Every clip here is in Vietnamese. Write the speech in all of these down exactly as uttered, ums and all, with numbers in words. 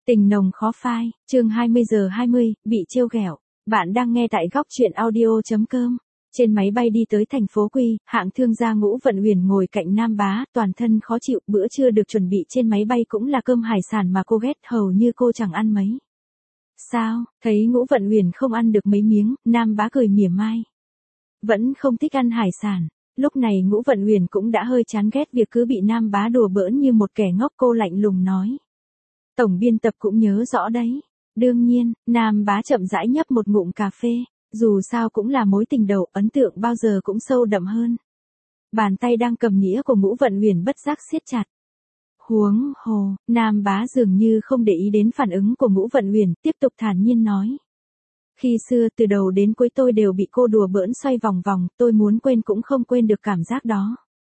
Tình nồng khó phai, chương hai mươi giờ hai mươi, bị trêu ghẹo. Bạn đang nghe tại góc truyện audio chấm com. Trên máy bay đi tới thành phố Quy, hạng thương gia Ngũ Vận Huyền ngồi cạnh Nam Bá, toàn thân khó chịu, bữa trưa được chuẩn bị trên máy bay cũng là cơm hải sản mà cô ghét, hầu như cô chẳng ăn mấy. Sao, thấy Ngũ Vận Huyền không ăn được mấy miếng, Nam Bá cười mỉa mai. Vẫn không thích ăn hải sản. Lúc này Ngũ Vận Huyền cũng đã hơi chán ghét việc cứ bị Nam Bá đùa bỡn như một kẻ ngốc, cô lạnh lùng nói. Tổng biên tập cũng nhớ rõ đấy. Đương nhiên, Nam Bá chậm rãi nhấp một ngụm cà phê, dù sao cũng là mối tình đầu, ấn tượng bao giờ cũng sâu đậm hơn. Bàn tay đang cầm nĩa của Ngũ Vận Huyền bất giác siết chặt. Huống hồ, Nam Bá dường như không để ý đến phản ứng của Ngũ Vận Huyền, tiếp tục thản nhiên nói. Khi xưa từ đầu đến cuối tôi đều bị cô đùa bỡn xoay vòng vòng, tôi muốn quên cũng không quên được cảm giác đó.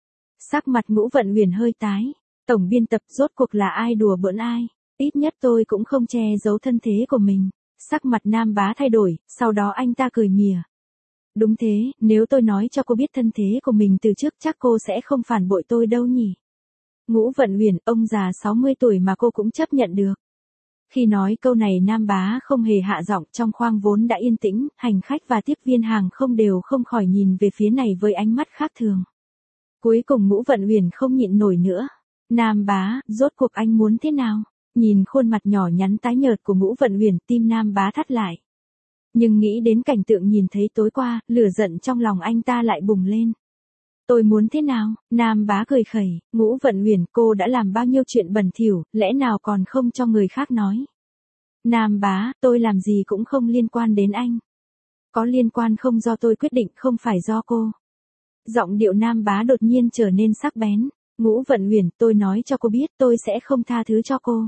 Sắc mặt Ngũ Vận Huyền hơi tái. Tổng biên tập, rốt cuộc là ai đùa bỡn ai? Ít nhất tôi cũng không che giấu thân thế của mình. Sắc mặt Nam Bá thay đổi, sau đó anh ta cười mỉa. Đúng thế, nếu tôi nói cho cô biết thân thế của mình từ trước chắc cô sẽ không phản bội tôi đâu nhỉ. Ngũ Vận Huyền, ông già sáu mươi tuổi mà cô cũng chấp nhận được. Khi nói câu này Nam Bá không hề hạ giọng, trong khoang vốn đã yên tĩnh, hành khách và tiếp viên hàng không đều không khỏi nhìn về phía này với ánh mắt khác thường. Cuối cùng Ngũ Vận Huyền không nhịn nổi nữa. Nam Bá, rốt cuộc anh muốn thế nào? Nhìn khuôn mặt nhỏ nhắn tái nhợt của Ngũ Vận Huyền, tim Nam Bá thắt lại. Nhưng nghĩ đến cảnh tượng nhìn thấy tối qua, lửa giận trong lòng anh ta lại bùng lên. Tôi muốn thế nào? Nam Bá cười khẩy, Ngũ Vận Huyền, cô đã làm bao nhiêu chuyện bẩn thỉu, lẽ nào còn không cho người khác nói? Nam Bá, tôi làm gì cũng không liên quan đến anh. Có liên quan không do tôi quyết định, không phải do cô. Giọng điệu Nam Bá đột nhiên trở nên sắc bén. Ngũ Vận Huyền, tôi nói cho cô biết tôi sẽ không tha thứ cho cô.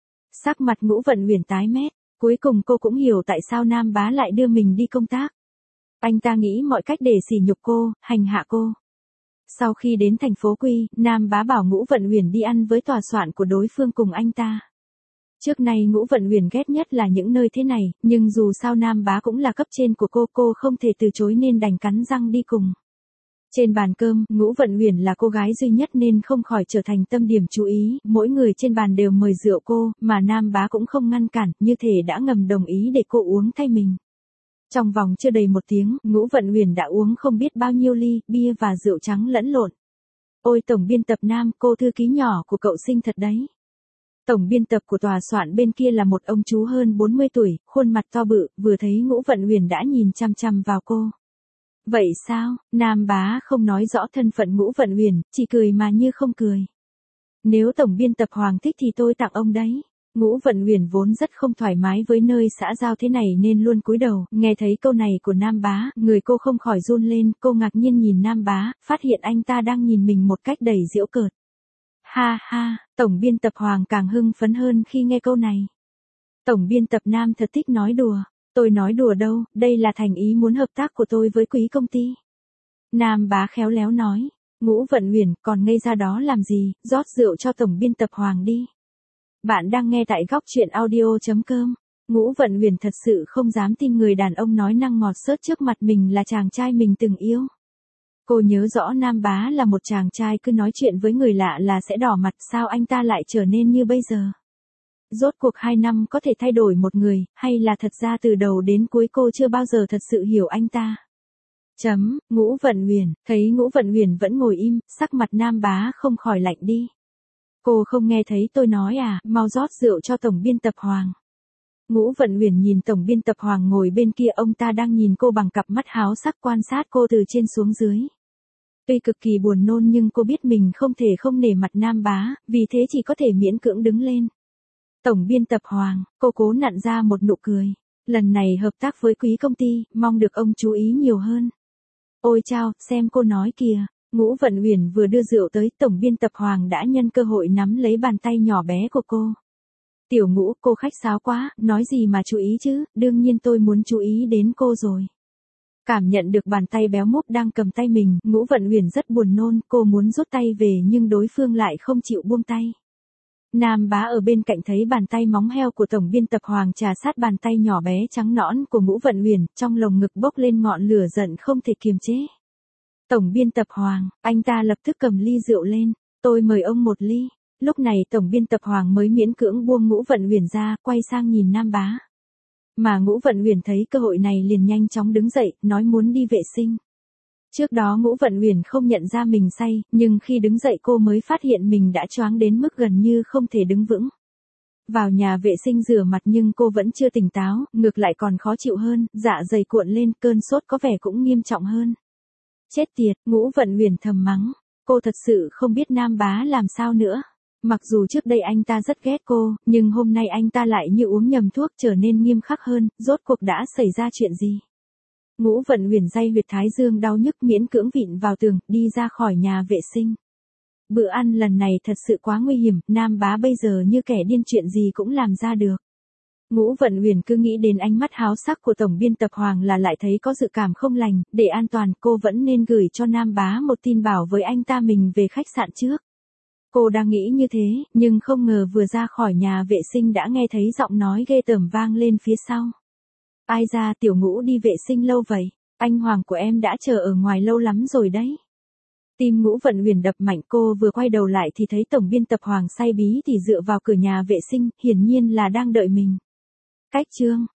Sắc mặt Ngũ Vận Huyền tái mét, cuối cùng cô cũng hiểu tại sao Nam Bá lại đưa mình đi công tác. Anh ta nghĩ mọi cách để sỉ nhục cô, hành hạ cô. Sau khi đến thành phố Quy, Nam Bá bảo Ngũ Vận Huyền đi ăn với tòa soạn của đối phương cùng anh ta. Trước nay Ngũ Vận Huyền ghét nhất là những nơi thế này, nhưng dù sao Nam Bá cũng là cấp trên của cô, cô không thể từ chối nên đành cắn răng đi cùng. Trên bàn cơm, Ngũ Vận Huyền là cô gái duy nhất nên không khỏi trở thành tâm điểm chú ý, mỗi người trên bàn đều mời rượu cô, mà Nam Bá cũng không ngăn cản, như thể đã ngầm đồng ý để cô uống thay mình. Trong vòng chưa đầy một tiếng, Ngũ Vận Huyền đã uống không biết bao nhiêu ly, bia và rượu trắng lẫn lộn. Ôi tổng biên tập Nam, cô thư ký nhỏ của cậu xinh thật đấy. Tổng biên tập của tòa soạn bên kia là một ông chú hơn bốn mươi tuổi, khuôn mặt to bự, vừa thấy Ngũ Vận Huyền đã nhìn chăm chăm vào cô. Vậy sao? Nam Bá không nói rõ thân phận Ngũ Vận Huyền, chỉ cười mà như không cười. Nếu tổng biên tập Hoàng thích thì tôi tặng ông đấy. Ngũ Vận Huyền vốn rất không thoải mái với nơi xã giao thế này nên luôn cúi đầu, nghe thấy câu này của Nam Bá, người cô không khỏi run lên, cô ngạc nhiên nhìn Nam Bá, phát hiện anh ta đang nhìn mình một cách đầy giễu cợt. Ha ha, tổng biên tập Hoàng càng hưng phấn hơn khi nghe câu này. Tổng biên tập Nam thật thích nói đùa. Tôi nói đùa đâu, đây là thành ý muốn hợp tác của tôi với quý công ty. Nam Bá khéo léo nói. Ngũ Vận Huyền, còn ngây ra đó làm gì, rót rượu cho tổng biên tập Hoàng đi. Bạn đang nghe tại góc truyện audio chấm com. Ngũ Vận Huyền thật sự không dám tin người đàn ông nói năng ngọt xớt trước mặt mình là chàng trai mình từng yêu. Cô nhớ rõ Nam Bá là một chàng trai cứ nói chuyện với người lạ là sẽ đỏ mặt, sao anh ta lại trở nên như bây giờ. Rốt cuộc hai năm có thể thay đổi một người, hay là thật ra từ đầu đến cuối cô chưa bao giờ thật sự hiểu anh ta. Chấm, Ngũ Vận Huyền, thấy Ngũ Vận Huyền vẫn ngồi im, sắc mặt Nam Bá không khỏi lạnh đi. Cô không nghe thấy tôi nói à, mau rót rượu cho tổng biên tập Hoàng. Ngũ Vận Huyền nhìn tổng biên tập Hoàng ngồi bên kia, ông ta đang nhìn cô bằng cặp mắt háo sắc quan sát cô từ trên xuống dưới. Tuy cực kỳ buồn nôn nhưng cô biết mình không thể không nể mặt Nam Bá, vì thế chỉ có thể miễn cưỡng đứng lên. Tổng biên tập Hoàng, cô cố nặn ra một nụ cười. Lần này hợp tác với quý công ty, mong được ông chú ý nhiều hơn. Ôi chao, xem cô nói kìa. Ngũ Vận Huyền vừa đưa rượu tới, tổng biên tập Hoàng đã nhân cơ hội nắm lấy bàn tay nhỏ bé của cô. Tiểu Ngũ, cô khách sáo quá, nói gì mà chú ý chứ, đương nhiên tôi muốn chú ý đến cô rồi. Cảm nhận được bàn tay béo múp đang cầm tay mình, Ngũ Vận Huyền rất buồn nôn, cô muốn rút tay về nhưng đối phương lại không chịu buông tay. Nam Bá ở bên cạnh thấy bàn tay móng heo của tổng biên tập Hoàng trà sát bàn tay nhỏ bé trắng nõn của Ngũ Vận Huyền, trong lồng ngực bốc lên ngọn lửa giận không thể kiềm chế. Tổng biên tập Hoàng, anh ta lập tức cầm ly rượu lên, tôi mời ông một ly. Lúc này tổng biên tập Hoàng mới miễn cưỡng buông Ngũ Vận Uyển ra, quay sang nhìn Nam Bá. Mà Ngũ Vận Uyển thấy cơ hội này liền nhanh chóng đứng dậy, nói muốn đi vệ sinh. Trước đó Ngũ Vận Uyển không nhận ra mình say, nhưng khi đứng dậy cô mới phát hiện mình đã choáng đến mức gần như không thể đứng vững. Vào nhà vệ sinh rửa mặt nhưng cô vẫn chưa tỉnh táo, ngược lại còn khó chịu hơn, dạ dày cuộn lên, cơn sốt có vẻ cũng nghiêm trọng hơn. Chết tiệt, Ngũ Vận Uyển thầm mắng, cô thật sự không biết Nam Bá làm sao nữa. Mặc dù trước đây anh ta rất ghét cô, nhưng hôm nay anh ta lại như uống nhầm thuốc trở nên nghiêm khắc hơn, rốt cuộc đã xảy ra chuyện gì? Ngũ Vận Uyển day huyệt thái dương đau nhức miễn cưỡng vịn vào tường, đi ra khỏi nhà vệ sinh. Bữa ăn lần này thật sự quá nguy hiểm, Nam Bá bây giờ như kẻ điên chuyện gì cũng làm ra được. Ngũ Vận Uyển cứ nghĩ đến ánh mắt háo sắc của tổng biên tập Hoàng là lại thấy có dự cảm không lành, để an toàn cô vẫn nên gửi cho Nam Bá một tin bảo với anh ta mình về khách sạn trước. Cô đang nghĩ như thế, nhưng không ngờ vừa ra khỏi nhà vệ sinh đã nghe thấy giọng nói ghê tởm vang lên phía sau. Ai ra tiểu Ngũ đi vệ sinh lâu vậy, anh Hoàng của em đã chờ ở ngoài lâu lắm rồi đấy. Tim Ngũ Vận Uyển đập mạnh, cô vừa quay đầu lại thì thấy tổng biên tập Hoàng say bí thì dựa vào cửa nhà vệ sinh, hiển nhiên là đang đợi mình. Cách chương